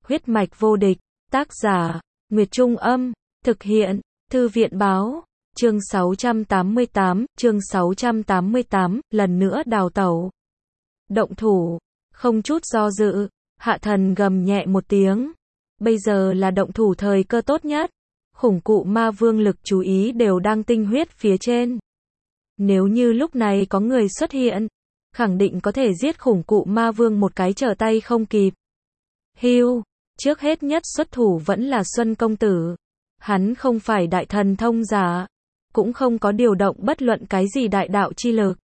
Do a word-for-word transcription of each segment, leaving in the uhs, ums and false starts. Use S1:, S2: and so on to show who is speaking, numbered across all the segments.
S1: Huyết mạch vô địch, tác giả, Nguyệt Trung Âm, thực hiện, Thư viện Báo, chương sáu trăm tám mươi tám, chương sáu trăm tám mươi tám, lần nữa đào tẩu. Động thủ, không chút do dự, Hạ Thần gầm nhẹ một tiếng. Bây giờ là động thủ thời cơ tốt nhất. Khủng cụ ma vương lực chú ý đều đang tinh huyết phía trên. Nếu như lúc này có người xuất hiện, khẳng định có thể giết khủng cụ ma vương một cái trở tay không kịp. Hưu, trước hết nhất xuất thủ vẫn là Xuân công tử. Hắn không phải đại thần thông giả, cũng không có điều động bất luận cái gì đại đạo chi lực.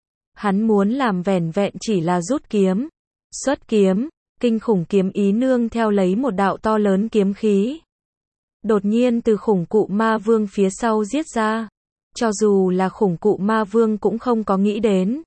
S1: Hắn muốn làm vẻn vẹn chỉ là rút kiếm, xuất kiếm, kinh khủng kiếm ý nương theo lấy một đạo to lớn kiếm khí. Đột nhiên từ khủng cụ ma vương phía sau giết ra. Cho dù là khủng cụ ma vương cũng không có nghĩ đến.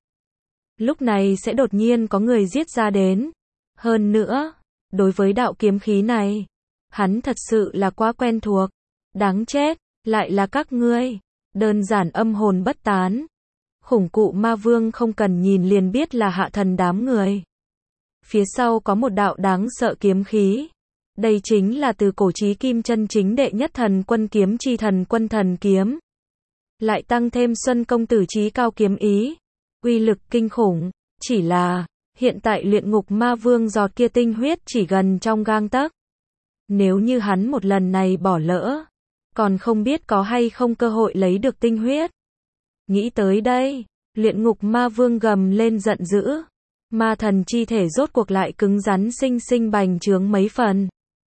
S1: Lúc này sẽ đột nhiên có người giết ra đến. Hơn nữa, đối với đạo kiếm khí này, hắn thật sự là quá quen thuộc. Đáng chết, lại là các ngươi. Đơn giản âm hồn bất tán. Khủng cụ ma vương không cần nhìn liền biết là Hạ Thần đám người. Phía sau có một đạo đáng sợ kiếm khí. Đây chính là từ cổ chí kim chân chính đệ nhất thần quân kiếm chi thần quân thần kiếm. Lại tăng thêm Xuân công tử chí cao kiếm ý. Uy lực kinh khủng, chỉ là, hiện tại luyện ngục ma vương giọt kia tinh huyết chỉ gần trong gang tấc. Nếu như hắn một lần này bỏ lỡ, còn không biết có hay không cơ hội lấy được tinh huyết. Nghĩ tới đây, luyện ngục ma vương gầm lên giận dữ. Ma thần chi thể rốt cuộc lại cứng rắn sinh sinh bành trướng mấy phần.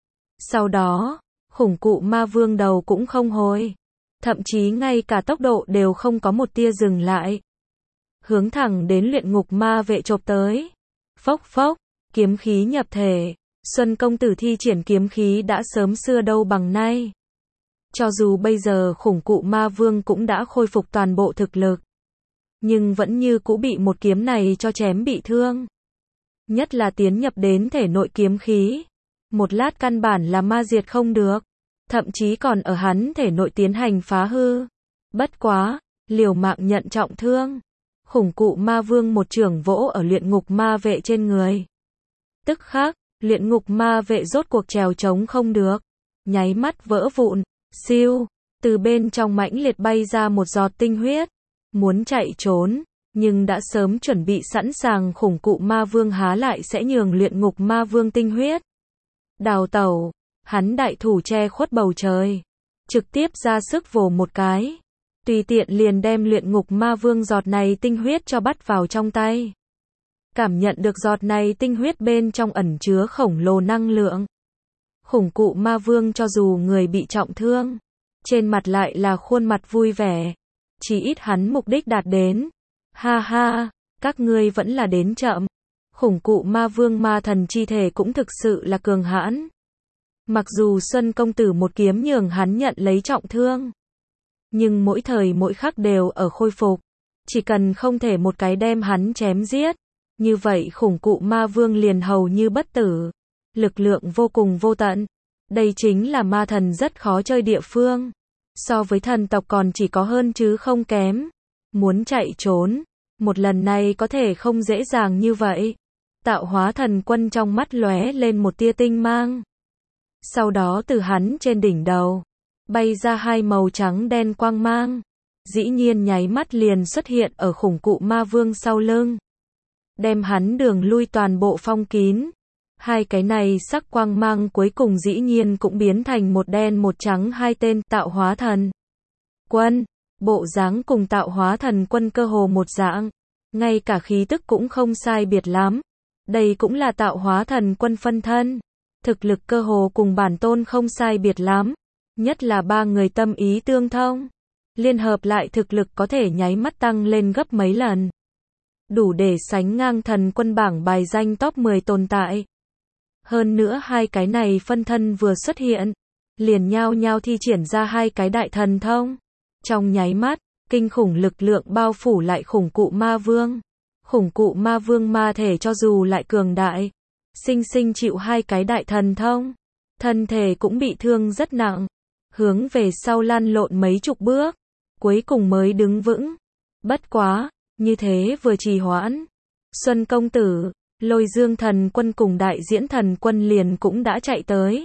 S1: Sau đó, khủng cụ ma vương đầu cũng không hồi. Thậm chí ngay cả tốc độ đều không có một tia dừng lại. Hướng thẳng đến luyện ngục ma vệ chộp tới. Phốc phốc, kiếm khí nhập thể. Xuân công tử thi triển kiếm khí đã sớm xưa đâu bằng nay. Cho dù bây giờ khủng cụ ma vương cũng đã khôi phục toàn bộ thực lực. Nhưng vẫn như cũ bị một kiếm này cho chém bị thương. Nhất là tiến nhập đến thể nội kiếm khí. Một lát căn bản là ma diệt không được. Thậm chí còn ở hắn thể nội tiến hành phá hư. Bất quá, liều mạng nhận trọng thương. Khủng cụ ma vương một chưởng vỗ ở luyện ngục ma vệ trên người. Tức khắc, luyện ngục ma vệ rốt cuộc trèo trống không được. Nháy mắt vỡ vụn, siêu, từ bên trong mãnh liệt bay ra một giọt tinh huyết. Muốn chạy trốn, nhưng đã sớm chuẩn bị sẵn sàng khủng cụ ma vương há lại sẽ nhường luyện ngục ma vương tinh huyết. Đào tẩu, hắn đại thủ che khuất bầu trời, trực tiếp ra sức vồ một cái. Tùy tiện liền đem luyện ngục ma vương giọt này tinh huyết cho bắt vào trong tay. Cảm nhận được giọt này tinh huyết bên trong ẩn chứa khổng lồ năng lượng. Khủng cụ ma vương cho dù người bị trọng thương, trên mặt lại là khuôn mặt vui vẻ. Chỉ ít hắn mục đích đạt đến. Ha ha, các ngươi vẫn là đến chậm. Khủng cụ ma vương ma thần chi thể cũng thực sự là cường hãn. Mặc dù Xuân công tử một kiếm nhường hắn nhận lấy trọng thương, nhưng mỗi thời mỗi khắc đều ở khôi phục. Chỉ cần không thể một cái đem hắn chém giết, như vậy khủng cụ ma vương liền hầu như bất tử. Lực lượng vô cùng vô tận. Đây chính là ma thần rất khó chơi địa phương. So với thần tộc còn chỉ có hơn chứ không kém. Muốn chạy trốn, một lần này có thể không dễ dàng như vậy. Tạo hóa thần quân trong mắt lóe lên một tia tinh mang. Sau đó từ hắn trên đỉnh đầu, bay ra hai màu trắng đen quang mang. Dĩ nhiên nháy mắt liền xuất hiện ở khủng cụ ma vương sau lưng. Đem hắn đường lui toàn bộ phong kín. Hai cái này sắc quang mang cuối cùng dĩ nhiên cũng biến thành một đen một trắng hai tên tạo hóa thần quân. Bộ dáng cùng tạo hóa thần quân cơ hồ một dạng. Ngay cả khí tức cũng không sai biệt lắm. Đây cũng là tạo hóa thần quân phân thân. Thực lực cơ hồ cùng bản tôn không sai biệt lắm. Nhất là ba người tâm ý tương thông. Liên hợp lại thực lực có thể nháy mắt tăng lên gấp mấy lần. Đủ để sánh ngang thần quân bảng bài danh top mười tồn tại. Hơn nữa hai cái này phân thân vừa xuất hiện, liền nhao nhao thi triển ra hai cái đại thần thông. Trong nháy mắt, kinh khủng lực lượng bao phủ lại khủng cụ ma vương. Khủng cụ ma vương ma thể cho dù lại cường đại, sinh sinh chịu hai cái đại thần thông, thân thể cũng bị thương rất nặng, hướng về sau lăn lộn mấy chục bước, cuối cùng mới đứng vững. Bất quá, như thế vừa trì hoãn, Xuân công tử, Lôi Dương Thần Quân cùng Đại Diễn Thần Quân liền cũng đã chạy tới.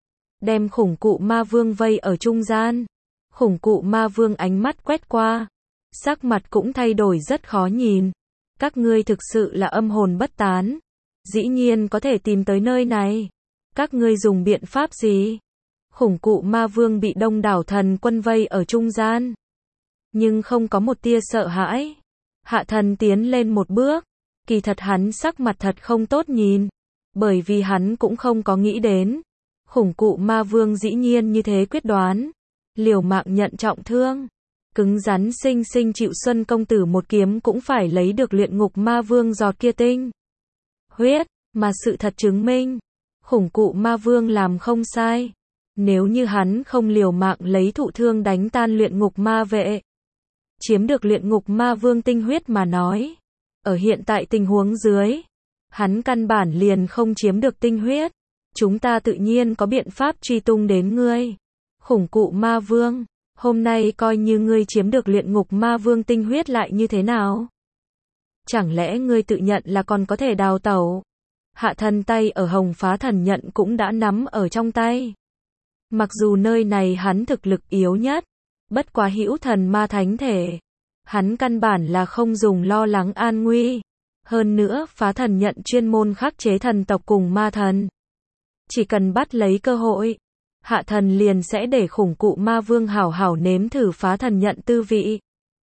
S1: Đem khủng cụ ma vương vây ở trung gian. Khủng cụ ma vương ánh mắt quét qua. Sắc mặt cũng thay đổi rất khó nhìn. Các ngươi thực sự là âm hồn bất tán. Dĩ nhiên có thể tìm tới nơi này. Các ngươi dùng biện pháp gì? Khủng cụ ma vương bị đông đảo thần quân vây ở trung gian. Nhưng không có một tia sợ hãi. Hạ thần tiến lên một bước. Kỳ thật hắn sắc mặt thật không tốt nhìn. Bởi vì hắn cũng không có nghĩ đến. Khủng cụ ma vương dĩ nhiên như thế quyết đoán. Liều mạng nhận trọng thương. Cứng rắn sinh sinh chịu Xuân công tử một kiếm cũng phải lấy được luyện ngục ma vương giọt kia tinh huyết. Mà sự thật chứng minh. Khủng cụ ma vương làm không sai. Nếu như hắn không liều mạng lấy thụ thương đánh tan luyện ngục ma vệ. Chiếm được luyện ngục ma vương tinh huyết mà nói. Ở hiện tại tình huống dưới. Hắn căn bản liền không chiếm được tinh huyết. Chúng ta tự nhiên có biện pháp truy tung đến ngươi. Khủng cụ ma vương. Hôm nay coi như ngươi chiếm được luyện ngục ma vương tinh huyết lại như thế nào? Chẳng lẽ ngươi tự nhận là còn có thể đào tẩu? Hạ thần tay ở hồng phá thần nhận cũng đã nắm ở trong tay. Mặc dù nơi này hắn thực lực yếu nhất. Bất quá hữu thần ma thánh thể. Hắn căn bản là không dùng lo lắng an nguy. Hơn nữa phá thần nhận chuyên môn khắc chế thần tộc cùng ma thần. Chỉ cần bắt lấy cơ hội. Hạ thần liền sẽ để khủng cụ ma vương hảo hảo nếm thử phá thần nhận tư vị.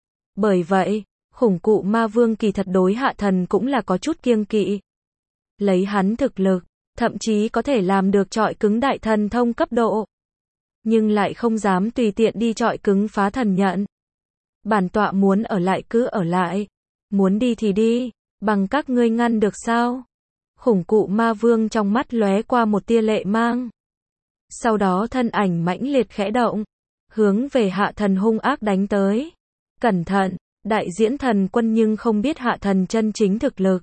S1: Bởi vậy, khủng cụ ma vương kỳ thật đối hạ thần cũng là có chút kiêng kỵ. Lấy hắn thực lực, thậm chí có thể làm được chọi cứng đại thần thông cấp độ. Nhưng lại không dám tùy tiện đi chọi cứng phá thần nhận. Bản tọa muốn ở lại cứ ở lại. Muốn đi thì đi, bằng các ngươi ngăn được sao? Khủng cụ ma vương trong mắt lóe qua một tia lệ mang. Sau đó thân ảnh mãnh liệt khẽ động. Hướng về hạ thần hung ác đánh tới. Cẩn thận, đại diễn thần quân nhưng không biết hạ thần chân chính thực lực.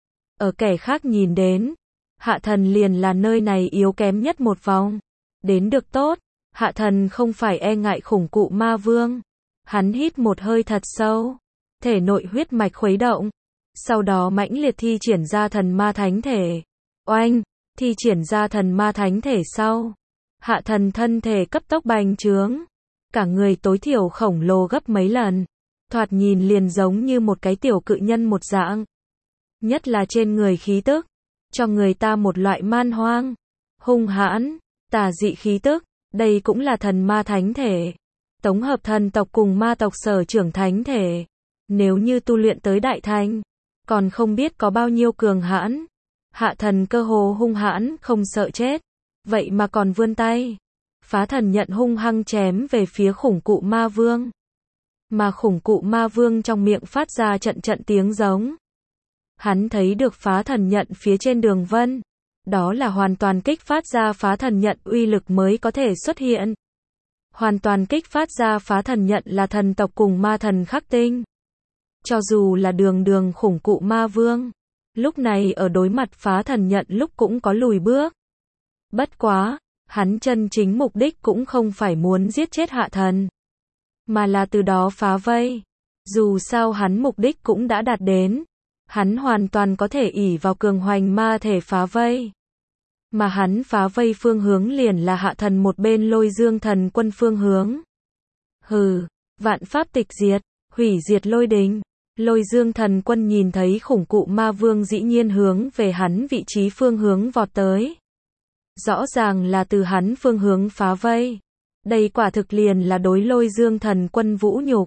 S1: Ở kẻ khác nhìn đến. Hạ thần liền là nơi này yếu kém nhất một vòng. Đến được tốt. Hạ thần không phải e ngại khủng cụ ma vương. Hắn hít một hơi thật sâu. Thể nội huyết mạch khuấy động. Sau đó mãnh liệt thi triển ra thần ma thánh thể. Oanh, thi triển ra thần ma thánh thể sau. Hạ thần thân thể cấp tốc bành trướng. Cả người tối thiểu khổng lồ gấp mấy lần. Thoạt nhìn liền giống như một cái tiểu cự nhân một dạng. Nhất là trên người khí tức. Cho người ta một loại man hoang. Hung hãn, tà dị khí tức. Đây cũng là thần ma thánh thể. Tổng hợp thần tộc cùng ma tộc sở trưởng thánh thể. Nếu như tu luyện tới đại thành. Còn không biết có bao nhiêu cường hãn. Hạ thần cơ hồ hung hãn không sợ chết. Vậy mà còn vươn tay. Phá thần nhận hung hăng chém về phía khủng cụ ma vương. Mà khủng cụ ma vương trong miệng phát ra trận trận tiếng giống. Hắn thấy được phá thần nhận phía trên đường vân. Đó là hoàn toàn kích phát ra phá thần nhận uy lực mới có thể xuất hiện. Hoàn toàn kích phát ra phá thần nhận là thần tộc cùng ma thần khắc tinh. Cho dù là đường đường khủng cụ ma vương. Lúc này ở đối mặt phá thần nhận lúc cũng có lùi bước. Bất quá, hắn chân chính mục đích cũng không phải muốn giết chết hạ thần. Mà là từ đó phá vây. Dù sao hắn mục đích cũng đã đạt đến. Hắn hoàn toàn có thể ỷ vào cường hoành ma thể phá vây. Mà hắn phá vây phương hướng liền là hạ thần một bên lôi dương thần quân phương hướng. Hừ, vạn pháp tịch diệt, hủy diệt lôi đình. Lôi dương thần quân nhìn thấy khủng cụ ma vương dĩ nhiên hướng về hắn vị trí phương hướng vọt tới. Rõ ràng là từ hắn phương hướng phá vây. Đây quả thực liền là đối lôi dương thần quân vũ nhục.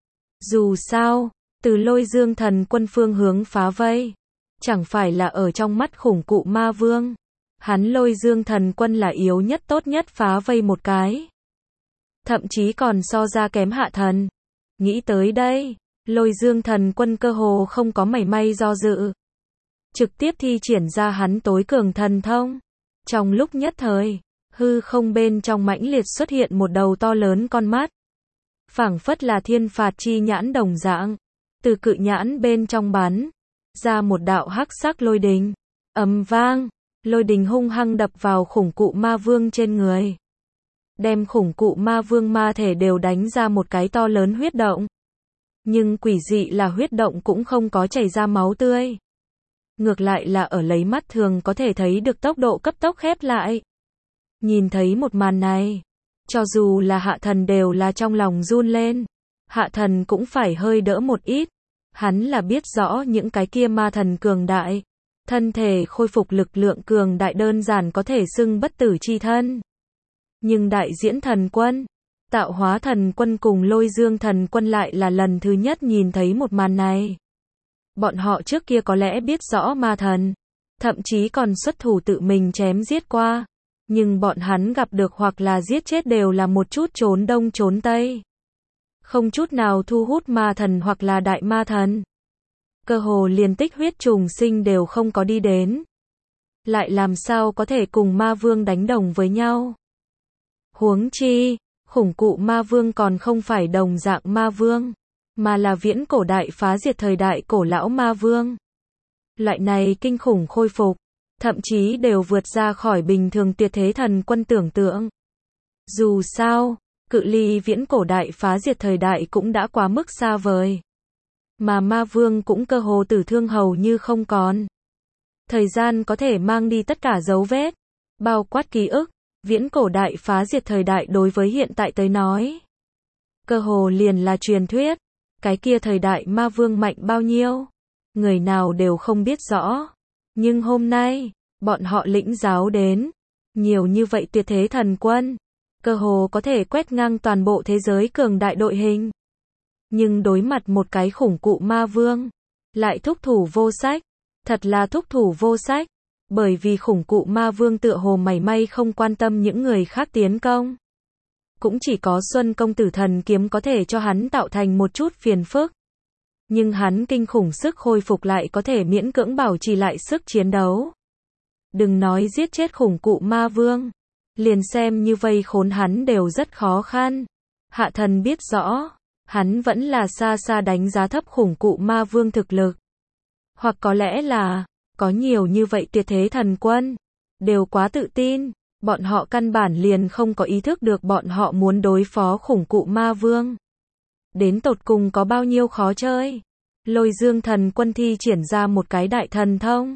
S1: Dù sao, từ lôi dương thần quân phương hướng phá vây. Chẳng phải là ở trong mắt khủng cụ ma vương. Hắn lôi dương thần quân là yếu nhất tốt nhất phá vây một cái. Thậm chí còn so ra kém hạ thần. Nghĩ tới đây, lôi dương thần quân cơ hồ không có mảy may do dự. Trực tiếp thi triển ra hắn tối cường thần thông. Trong lúc nhất thời, hư không bên trong mãnh liệt xuất hiện một đầu to lớn con mắt. Phảng phất là thiên phạt chi nhãn đồng dạng. Từ cự nhãn bên trong bắn ra một đạo hắc sắc lôi đình. Ầm vang, lôi đình hung hăng đập vào khủng cụ ma vương trên người. Đem khủng cụ ma vương ma thể đều đánh ra một cái to lớn huyết động. Nhưng quỷ dị là huyết động cũng không có chảy ra máu tươi. ngược lại là ở lấy mắt thường có thể thấy được tốc độ cấp tốc khép lại. Nhìn thấy một màn này, cho dù là Hạ Thần đều là trong lòng run lên. Hạ Thần cũng phải hơi đỡ một ít. Hắn là biết rõ những cái kia ma thần cường đại. Thân thể khôi phục lực lượng cường đại đơn giản có thể xưng bất tử chi thân. Nhưng đại diễn thần quân, tạo hóa thần quân cùng lôi dương thần quân lại là lần thứ nhất nhìn thấy một màn này. Bọn họ trước kia có lẽ biết rõ ma thần, thậm chí còn xuất thủ tự mình chém giết qua. Nhưng bọn hắn gặp được hoặc là giết chết đều là một chút trốn đông trốn tây. Không chút nào thu hút ma thần hoặc là đại ma thần. Cơ hồ liền tích huyết trùng sinh đều không có đi đến. Lại làm sao có thể cùng ma vương đánh đồng với nhau. Huống chi, khủng cụ ma vương còn không phải đồng dạng ma vương, mà là viễn cổ đại phá diệt thời đại cổ lão ma vương. Loại này kinh khủng khôi phục, thậm chí đều vượt ra khỏi bình thường tuyệt thế thần quân tưởng tượng. Dù sao, cự ly viễn cổ đại phá diệt thời đại cũng đã quá mức xa vời. Mà ma vương cũng cơ hồ tử thương hầu như không còn. Thời gian có thể mang đi tất cả dấu vết, bao quát ký ức, viễn cổ đại phá diệt thời đại đối với hiện tại tới nói. Cơ hồ liền là truyền thuyết, cái kia thời đại ma vương mạnh bao nhiêu, người nào đều không biết rõ. Nhưng hôm nay, bọn họ lĩnh giáo đến, nhiều như vậy tuyệt thế thần quân, cơ hồ có thể quét ngang toàn bộ thế giới cường đại đội hình. Nhưng đối mặt một cái khủng cụ ma vương, lại thúc thủ vô sách, thật là thúc thủ vô sách, bởi vì khủng cụ ma vương tựa hồ mảy may không quan tâm những người khác tiến công. Cũng chỉ có Xuân công tử thần kiếm có thể cho hắn tạo thành một chút phiền phức. Nhưng hắn kinh khủng sức khôi phục lại có thể miễn cưỡng bảo trì lại sức chiến đấu. Đừng nói giết chết khủng cụ ma vương, liền xem như vây khốn hắn đều rất khó khăn. Hạ Thần biết rõ, hắn vẫn là xa xa đánh giá thấp khủng cụ ma vương thực lực. Hoặc có lẽ là, có nhiều như vậy tuyệt thế thần quân, đều quá tự tin, bọn họ căn bản liền không có ý thức được bọn họ muốn đối phó khủng cụ ma vương. Đến tột cùng có bao nhiêu khó chơi. Lôi dương thần quân thi triển ra một cái đại thần thông.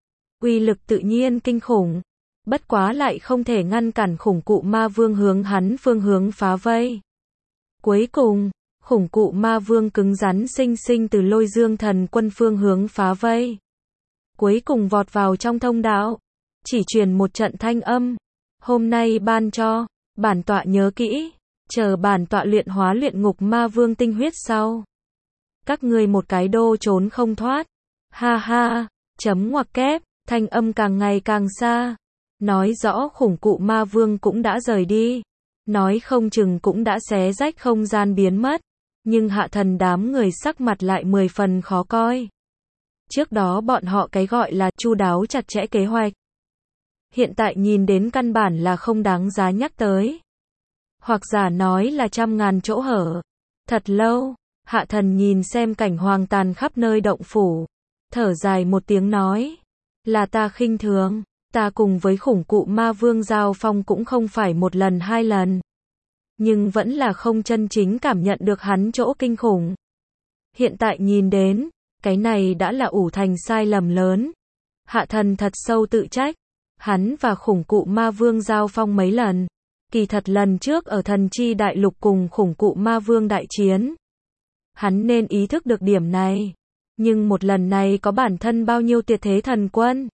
S1: Uy lực tự nhiên kinh khủng, bất quá lại không thể ngăn cản khủng cụ ma vương hướng hắn phương hướng phá vây. Cuối cùng, khủng cụ ma vương cứng rắn sinh sinh từ lôi dương thần quân phương hướng phá vây. Cuối cùng vọt vào trong thông đạo, chỉ truyền một trận thanh âm. Hôm nay ban cho, bản tọa nhớ kỹ, chờ bản tọa luyện hóa luyện ngục ma vương tinh huyết sau. Các ngươi một cái đô trốn không thoát. Ha ha, chấm ngoặc kép, thanh âm càng ngày càng xa. Nói rõ khủng cụ ma vương cũng đã rời đi. Nói không chừng cũng đã xé rách không gian biến mất. Nhưng Hạ Thần đám người sắc mặt lại mười phần khó coi. Trước đó bọn họ cái gọi là chu đáo chặt chẽ kế hoạch. Hiện tại nhìn đến căn bản là không đáng giá nhắc tới. Hoặc giả nói là trăm ngàn chỗ hở. Thật lâu, Hạ Thần nhìn xem cảnh hoang tàn khắp nơi động phủ. Thở dài một tiếng nói. Là ta khinh thường. Ta cùng với khủng cụ ma vương giao phong cũng không phải một lần hai lần. Nhưng vẫn là không chân chính cảm nhận được hắn chỗ kinh khủng. Hiện tại nhìn đến, cái này đã là ủ thành sai lầm lớn. Hạ Thần thật sâu tự trách. Hắn và khủng cụ ma vương giao phong mấy lần. Kỳ thật lần trước ở thần chi đại lục cùng khủng cụ ma vương đại chiến. Hắn nên ý thức được điểm này. Nhưng một lần này có bản thân bao nhiêu tuyệt thế thần quân.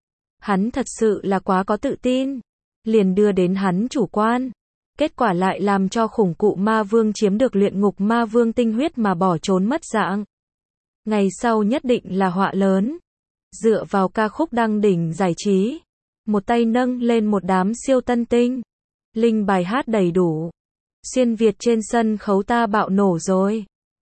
S1: Hắn thật sự là quá có tự tin. Liền đưa đến hắn chủ quan. Kết quả lại làm cho khủng cụ ma vương chiếm được luyện ngục ma vương tinh huyết mà bỏ trốn mất dạng. Ngày sau nhất định là họa lớn. Dựa vào ca khúc đăng đỉnh giải trí. Một tay nâng lên một đám siêu tân tinh. Linh bài hát đầy đủ. Xuyên Việt trên sân khấu ta bạo nổ rồi.